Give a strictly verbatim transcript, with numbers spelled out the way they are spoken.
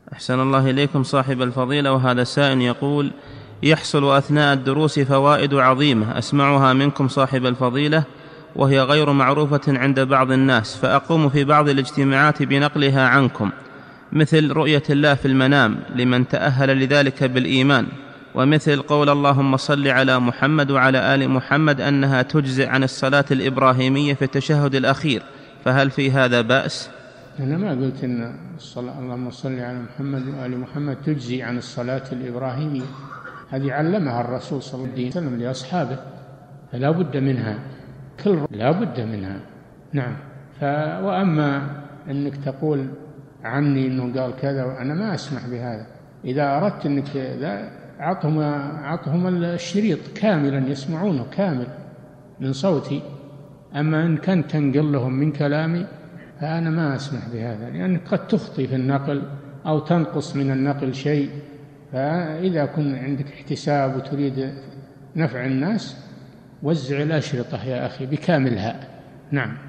أحسن الله إليكم صاحب الفضيلة. وهذا سائل يقول: يحصل أثناء الدروس فوائد عظيمة أسمعها منكم صاحب الفضيلة وهي غير معروفة عند بعض الناس، فأقوم في بعض الاجتماعات بنقلها عنكم، مثل رؤية الله في المنام لمن تأهل لذلك بالإيمان، ومثل قول اللهم صل على محمد وعلى آل محمد أنها تجزئ عن الصلاة الإبراهيمية في التشهد الأخير، فهل في هذا بأس؟ أنا ما قلت أن الصلاة اللهم صل على محمد وآل محمد تجزي عن الصلاة الإبراهيمية، هذه علمها الرسول صلى الله عليه وسلم لأصحابه، فلا بد منها، كل لا بد منها. نعم. ف... وأما أنك تقول عني أنه قال كذا، وأنا ما أسمح بهذا. إذا أردت أنك لا عطهم عطهم الشريط كاملا يسمعونه كامل من صوتي، أما إن كنت تنقل لهم من كلامي فأنا ما أسمح بهذا، لأنك قد تخطي في النقل أو تنقص من النقل شيء. فإذا كن عندك احتساب وتريد نفع الناس وزع الأشرطة يا أخي بكاملها. نعم.